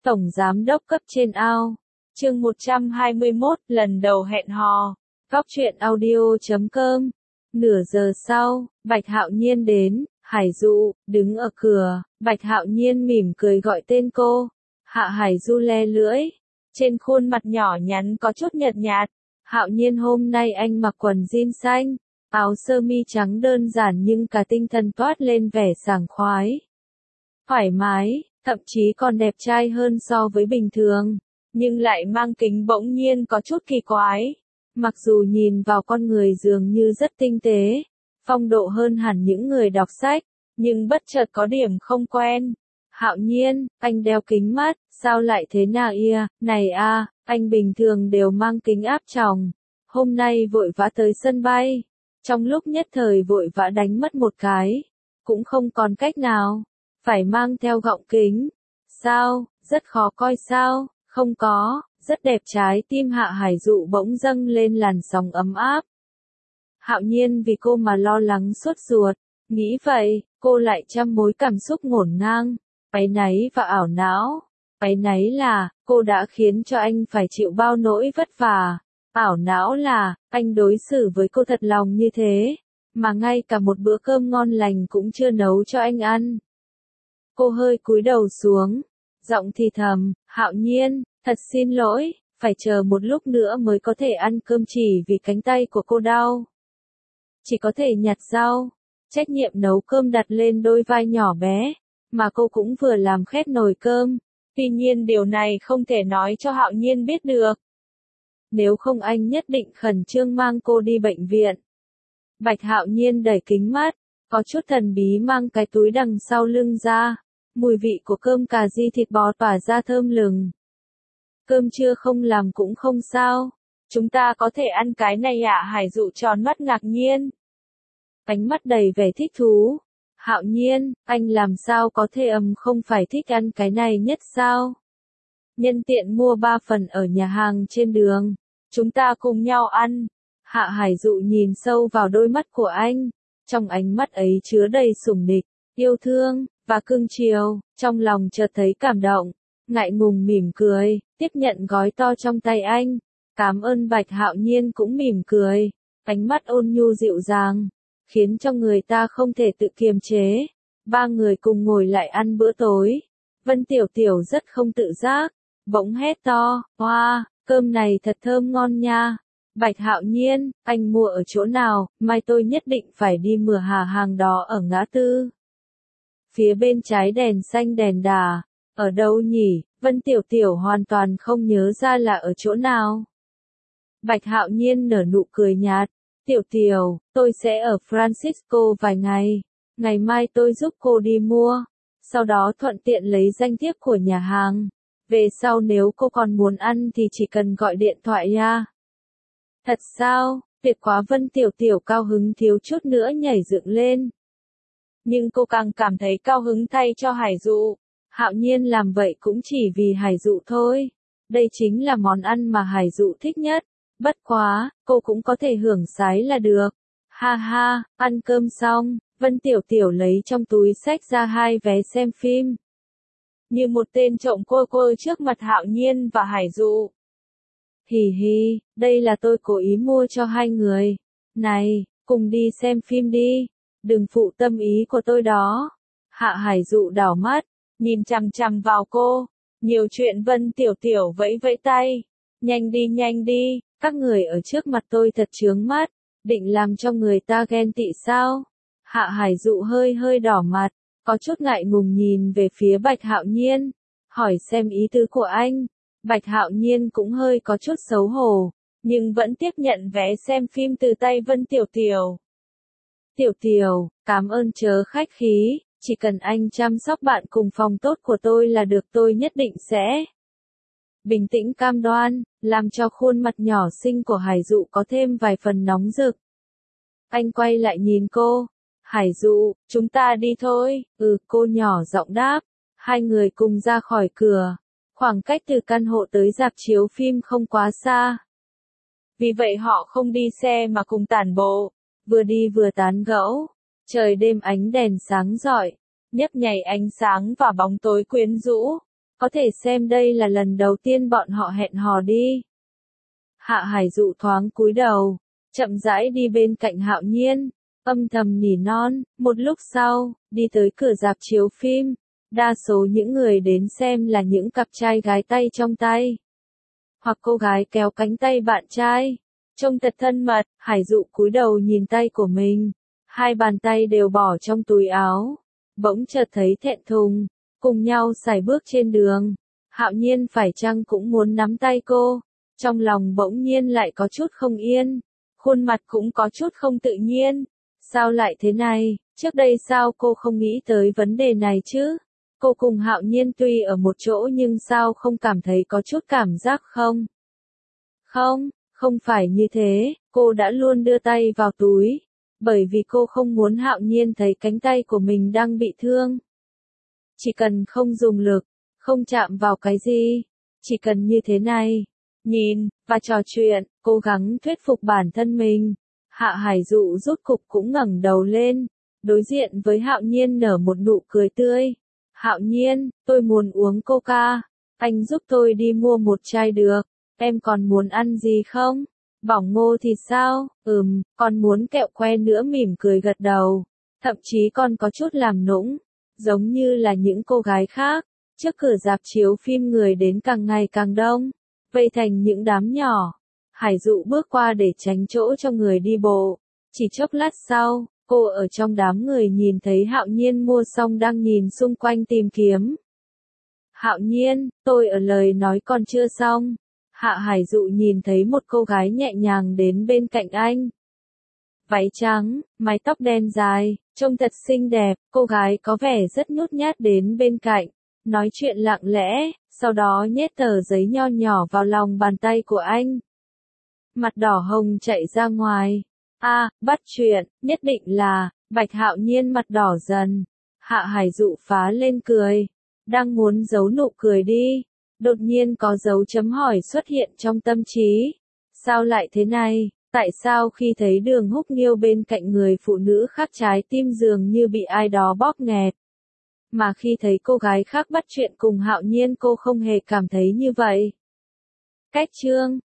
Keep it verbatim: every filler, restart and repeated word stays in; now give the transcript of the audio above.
Tổng Giám đốc cấp trên ao. Chương một trăm hai mươi mốt, lần đầu hẹn hò. Góc truyện audio chấm com. Nửa giờ sau, Bạch Hạo Nhiên đến, Hải Dụ, đứng ở cửa, Bạch Hạo Nhiên mỉm cười gọi tên cô. Hạ Hải Du le lưỡi, trên khuôn mặt nhỏ nhắn có chút nhợt nhạt. Hạo Nhiên hôm nay anh mặc quần jean xanh, áo sơ mi trắng đơn giản nhưng cả tinh thần toát lên vẻ sảng khoái. Thoải mái, thậm chí còn đẹp trai hơn so với bình thường, nhưng lại mang kính bỗng nhiên có chút kỳ quái. Mặc dù nhìn vào con người dường như rất tinh tế, phong độ hơn hẳn những người đọc sách, nhưng bất chợt có điểm không quen. Hạo Nhiên, anh đeo kính mắt, sao lại thế nào ia, này a, anh bình thường đều mang kính áp tròng, hôm nay vội vã tới sân bay, trong lúc nhất thời vội vã đánh mất một cái, cũng không còn cách nào, phải mang theo gọng kính. Sao, rất khó coi sao, không có, rất đẹp. Trái tim Hạ Hải Dụ bỗng dâng lên làn sóng ấm áp. Hạo Nhiên vì cô mà lo lắng suốt ruột, nghĩ vậy, cô lại trăm mối cảm xúc ngổn ngang, áy náy và ảo não. Áy náy là, cô đã khiến cho anh phải chịu bao nỗi vất vả. Ảo não là, anh đối xử với cô thật lòng như thế, mà ngay cả một bữa cơm ngon lành cũng chưa nấu cho anh ăn. Cô hơi cúi đầu xuống, giọng thì thầm, Hạo Nhiên, thật xin lỗi, phải chờ một lúc nữa mới có thể ăn cơm chỉ vì cánh tay của cô đau. Chỉ có thể nhặt rau, trách nhiệm nấu cơm đặt lên đôi vai nhỏ bé, mà cô cũng vừa làm khét nồi cơm. Tuy nhiên điều này không thể nói cho Hạo Nhiên biết được. Nếu không anh nhất định khẩn trương mang cô đi bệnh viện. Bạch Hạo Nhiên đẩy kính mắt, có chút thần bí mang cái túi đằng sau lưng ra. Mùi vị của cơm cà ri thịt bò tỏa ra thơm lừng. Cơm trưa không làm cũng không sao. Chúng ta có thể ăn cái này ạ? Hải Dụ tròn mắt ngạc nhiên. Ánh mắt đầy vẻ thích thú. Hạo Nhiên, anh làm sao có thể ầm không phải thích ăn cái này nhất sao? Nhân tiện mua ba phần ở nhà hàng trên đường. Chúng ta cùng nhau ăn. Hạ Hải Dụ nhìn sâu vào đôi mắt của anh. Trong ánh mắt ấy chứa đầy sủng nịch, yêu thương và cưng chiều, trong lòng chợt thấy cảm động, ngại ngùng mỉm cười, tiếp nhận gói to trong tay anh. Cảm ơn. Bạch Hạo Nhiên cũng mỉm cười, ánh mắt ôn nhu dịu dàng, khiến cho người ta không thể tự kiềm chế. Ba người cùng ngồi lại ăn bữa tối. Vân Tiểu Tiểu rất không tự giác, bỗng hét to, "Wow, cơm này thật thơm ngon nha." Bạch Hạo Nhiên, anh mua ở chỗ nào, mai tôi nhất định phải đi mửa hà hàng đó ở ngã tư. Phía bên trái đèn xanh đèn đà, ở đâu nhỉ? Vân Tiểu Tiểu hoàn toàn không nhớ ra là ở chỗ nào. Bạch Hạo Nhiên nở nụ cười nhạt, Tiểu Tiểu, tôi sẽ ở Francisco vài ngày, ngày mai tôi giúp cô đi mua, sau đó thuận tiện lấy danh thiếp của nhà hàng, về sau nếu cô còn muốn ăn thì chỉ cần gọi điện thoại nha. Thật sao? Tuyệt quá. Vân Tiểu Tiểu cao hứng thiếu chút nữa nhảy dựng lên. Nhưng cô càng cảm thấy cao hứng thay cho Hải Dụ. Hạo Nhiên làm vậy cũng chỉ vì Hải Dụ thôi. Đây chính là món ăn mà Hải Dụ thích nhất. Bất quá, cô cũng có thể hưởng sái là được. Ha ha, ăn cơm xong, Vân Tiểu Tiểu lấy trong túi xách ra hai vé xem phim. Như một tên trộm cô cô trước mặt Hạo Nhiên và Hải Dụ. Hì hì, đây là tôi cố ý mua cho hai người. Này, cùng đi xem phim đi. Đừng phụ tâm ý của tôi đó. Hạ Hải Dụ đảo mắt, nhìn chằm chằm vào cô. Nhiều chuyện. Vân Tiểu Tiểu vẫy vẫy tay. Nhanh đi nhanh đi, các người ở trước mặt tôi thật chướng mắt. Định làm cho người ta ghen tị sao? Hạ Hải Dụ hơi hơi đỏ mặt, có chút ngại ngùng nhìn về phía Bạch Hạo Nhiên. Hỏi xem ý tứ của anh. Bạch Hạo Nhiên cũng hơi có chút xấu hổ, nhưng vẫn tiếp nhận vé xem phim từ tay Vân Tiểu Tiểu. Tiểu Tiểu, cảm ơn chớ khách khí, chỉ cần anh chăm sóc bạn cùng phòng tốt của tôi là được, tôi nhất định sẽ. Bình tĩnh cam đoan, làm cho khuôn mặt nhỏ xinh của Hải Dụ có thêm vài phần nóng rực. Anh quay lại nhìn cô. Hải Dụ, chúng ta đi thôi. Ừ, cô nhỏ giọng đáp. Hai người cùng ra khỏi cửa. Khoảng cách từ căn hộ tới rạp chiếu phim không quá xa. Vì vậy họ không đi xe mà cùng tản bộ, vừa đi vừa tán gẫu. Trời đêm ánh đèn sáng rọi, nhấp nháy ánh sáng và bóng tối quyến rũ. có thể xem đây là lần đầu tiên bọn họ hẹn hò đi. Hạ Hải Dụ thoáng cúi đầu, chậm rãi đi bên cạnh Hạo Nhiên, âm thầm nỉ non, một lúc sau, đi tới cửa rạp chiếu phim, đa số những người đến xem là những cặp trai gái tay trong tay, hoặc cô gái kéo cánh tay bạn trai, trông thật thân mật. Hải Dụ cúi đầu nhìn tay của mình, hai bàn tay đều bỏ trong túi áo, bỗng chợt thấy thẹn thùng, cùng nhau sải bước trên đường. Hạo Nhiên phải chăng cũng muốn nắm tay cô, trong lòng bỗng nhiên lại có chút không yên, khuôn mặt cũng có chút không tự nhiên. Sao lại thế này, trước đây sao cô không nghĩ tới vấn đề này chứ? Cô cùng Hạo Nhiên tuy ở một chỗ nhưng sao không cảm thấy có chút cảm giác không? Không, không phải như thế, cô đã luôn đưa tay vào túi, bởi vì cô không muốn Hạo Nhiên thấy cánh tay của mình đang bị thương. Chỉ cần không dùng lực, không chạm vào cái gì, chỉ cần như thế này, nhìn, và trò chuyện, cố gắng thuyết phục bản thân mình. Hạ Hải Dụ rốt cục cũng ngẩng đầu lên, đối diện với Hạo Nhiên nở một nụ cười tươi. Hạo Nhiên, tôi muốn uống coca, anh giúp tôi đi mua một chai được, em còn muốn ăn gì không? Bỏng ngô thì sao? Ừm, còn muốn kẹo que nữa. Mỉm cười gật đầu, thậm chí còn có chút làm nũng, giống như là những cô gái khác. Trước cửa rạp chiếu phim người đến càng ngày càng đông, vây thành những đám nhỏ. Hải Dụ bước qua để tránh chỗ cho người đi bộ. Chỉ chốc lát sau, cô ở trong đám người nhìn thấy Hạo Nhiên mua xong đang nhìn xung quanh tìm kiếm. Hạo Nhiên, tôi ở lời nói còn chưa xong. Hạ Hải Dụ nhìn thấy một cô gái nhẹ nhàng đến bên cạnh anh. Váy trắng, mái tóc đen dài, trông thật xinh đẹp. Cô gái có vẻ rất nhút nhát đến bên cạnh, nói chuyện lặng lẽ, sau đó nhét tờ giấy nho nhỏ vào lòng bàn tay của anh. Mặt đỏ hồng chạy ra ngoài. A, à, bắt chuyện, nhất định là. Bạch Hạo Nhiên mặt đỏ dần. Hạ Hải Dụ phá lên cười, đang muốn giấu nụ cười đi, đột nhiên có dấu chấm hỏi xuất hiện trong tâm trí. Sao lại thế này? Tại sao khi thấy Đường Húc Nghiêu bên cạnh người phụ nữ khác trái tim dường như bị ai đó bóp nghẹt, mà khi thấy cô gái khác bắt chuyện cùng Hạo Nhiên cô không hề cảm thấy như vậy? Cách chương